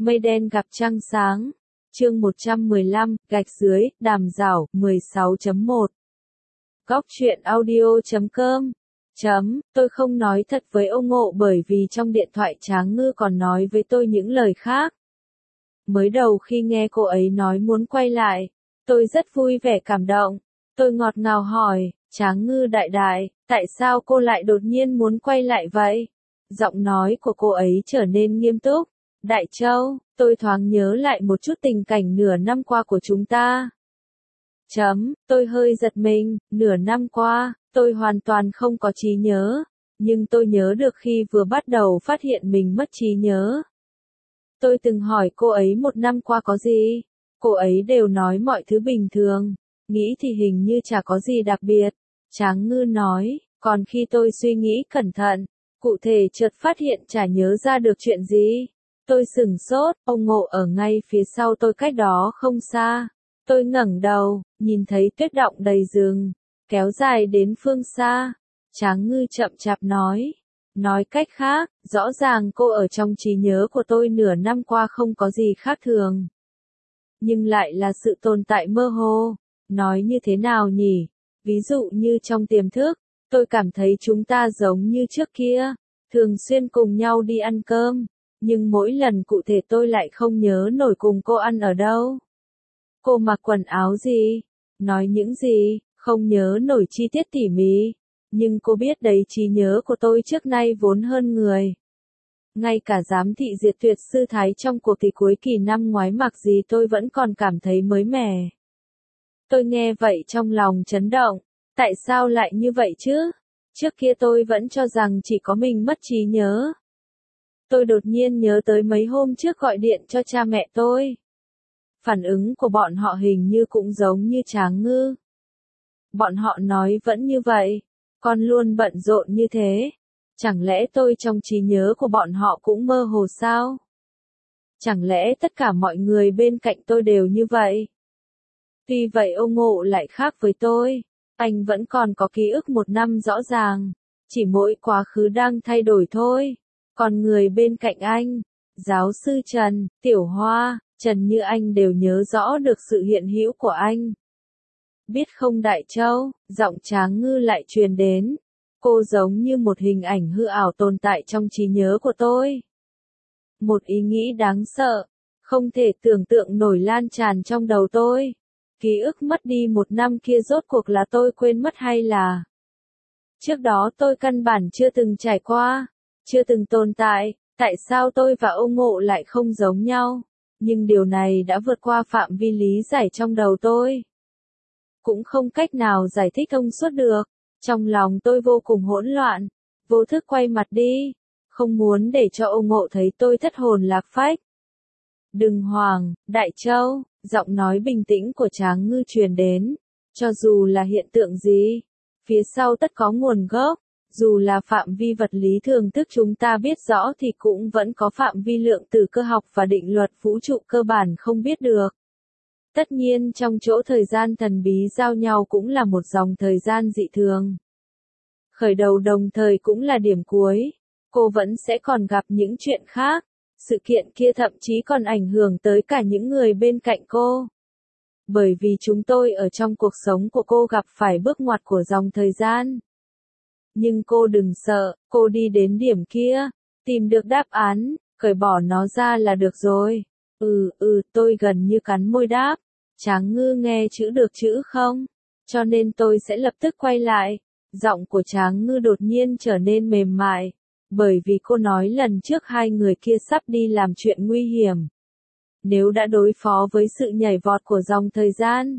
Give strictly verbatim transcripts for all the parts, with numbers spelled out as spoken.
Mây đen gặp trăng sáng. Chương một trăm mười lăm, gạch dưới, đàm giảo, mười sáu chấm một. Góc truyện audio chấm com. Chấm, tôi không nói thật với ông Ngộ bởi vì trong điện thoại Tráng Ngư còn nói với tôi những lời khác. Mới đầu khi nghe cô ấy nói muốn quay lại, tôi rất vui vẻ cảm động. Tôi ngọt ngào hỏi, Tráng Ngư đại đại, tại sao cô lại đột nhiên muốn quay lại vậy? Giọng nói của cô ấy trở nên nghiêm túc. Đại Châu, tôi thoáng nhớ lại một chút tình cảnh nửa năm qua của chúng ta. Chấm, tôi hơi giật mình, nửa năm qua, tôi hoàn toàn không có trí nhớ, nhưng tôi nhớ được khi vừa bắt đầu phát hiện mình mất trí nhớ. Tôi từng hỏi cô ấy một năm qua có gì, cô ấy đều nói mọi thứ bình thường, nghĩ thì hình như chả có gì đặc biệt. Tráng Ngư nói, còn khi tôi suy nghĩ cẩn thận, cụ thể chợt phát hiện chả nhớ ra được chuyện gì. Tôi sửng sốt, ông Ngộ ở ngay phía sau tôi cách đó không xa. Tôi ngẩng đầu, nhìn thấy tuyết đọng đầy rừng, kéo dài đến phương xa. Tráng Ngư chậm chạp nói. Nói cách khác, rõ ràng cô ở trong trí nhớ của tôi nửa năm qua không có gì khác thường. Nhưng lại là sự tồn tại mơ hồ. Nói như thế nào nhỉ? Ví dụ như trong tiềm thức, tôi cảm thấy chúng ta giống như trước kia, thường xuyên cùng nhau đi ăn cơm. Nhưng mỗi lần cụ thể tôi lại không nhớ nổi cùng cô ăn ở đâu. Cô mặc quần áo gì? Nói những gì? Không nhớ nổi chi tiết tỉ mỉ. Nhưng cô biết đấy, trí nhớ của tôi trước nay vốn hơn người. Ngay cả giám thị diệt tuyệt sư thái trong cuộc thi cuối kỳ năm ngoái mặc gì tôi vẫn còn cảm thấy mới mẻ. Tôi nghe vậy trong lòng chấn động. Tại sao lại như vậy chứ? Trước kia tôi vẫn cho rằng chỉ có mình mất trí nhớ. Tôi đột nhiên nhớ tới mấy hôm trước gọi điện cho cha mẹ tôi. Phản ứng của bọn họ hình như cũng giống như Tráng Ngư. Bọn họ nói vẫn như vậy, con luôn bận rộn như thế. Chẳng lẽ tôi trong trí nhớ của bọn họ cũng mơ hồ sao? Chẳng lẽ tất cả mọi người bên cạnh tôi đều như vậy? Tuy vậy ông Ngộ lại khác với tôi. Anh vẫn còn có ký ức một năm rõ ràng. Chỉ mỗi quá khứ đang thay đổi thôi. Còn người bên cạnh anh, giáo sư Trần, Tiểu Hoa, Trần Như Anh đều nhớ rõ được sự hiện hữu của anh. Biết không Đại Châu, giọng Tráng Ngư lại truyền đến. Cô giống như một hình ảnh hư ảo tồn tại trong trí nhớ của tôi. Một ý nghĩ đáng sợ, không thể tưởng tượng nổi lan tràn trong đầu tôi. Ký ức mất đi một năm kia rốt cuộc là tôi quên mất hay là... Trước đó tôi căn bản chưa từng trải qua. Chưa từng tồn tại, tại sao tôi và ông Ngộ lại không giống nhau? Nhưng điều này đã vượt qua phạm vi lý giải trong đầu tôi. Cũng không cách nào giải thích thông suốt được. Trong lòng tôi vô cùng hỗn loạn, vô thức quay mặt đi, không muốn để cho ông Ngộ thấy tôi thất hồn lạc phách. Đừng hoảng, Đại Châu, giọng nói bình tĩnh của Tráng Ngư truyền đến. Cho dù là hiện tượng gì, phía sau tất có nguồn gốc. Dù là phạm vi vật lý thường thức chúng ta biết rõ thì cũng vẫn có phạm vi lượng tử cơ học và định luật vũ trụ cơ bản không biết được. Tất nhiên trong chỗ thời gian thần bí giao nhau cũng là một dòng thời gian dị thường. Khởi đầu đồng thời cũng là điểm cuối. Cô vẫn sẽ còn gặp những chuyện khác. Sự kiện kia thậm chí còn ảnh hưởng tới cả những người bên cạnh cô. Bởi vì chúng tôi ở trong cuộc sống của cô gặp phải bước ngoặt của dòng thời gian. Nhưng cô đừng sợ, cô đi đến điểm kia, tìm được đáp án, cởi bỏ nó ra là được rồi. Ừ, ừ, tôi gần như cắn môi đáp. Tráng Ngư nghe chữ được chữ không? Cho nên tôi sẽ lập tức quay lại. Giọng của Tráng Ngư đột nhiên trở nên mềm mại. Bởi vì cô nói lần trước hai người kia sắp đi làm chuyện nguy hiểm. Nếu đã đối phó với sự nhảy vọt của dòng thời gian,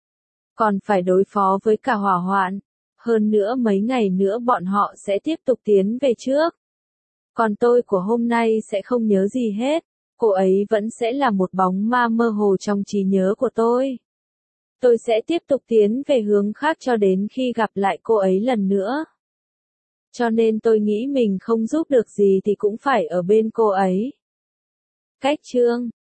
còn phải đối phó với cả hỏa hoạn. Hơn nữa mấy ngày nữa bọn họ sẽ tiếp tục tiến về trước. Còn tôi của hôm nay sẽ không nhớ gì hết. Cô ấy vẫn sẽ là một bóng ma mơ hồ trong trí nhớ của tôi. Tôi sẽ tiếp tục tiến về hướng khác cho đến khi gặp lại cô ấy lần nữa. Cho nên tôi nghĩ mình không giúp được gì thì cũng phải ở bên cô ấy. Cách chương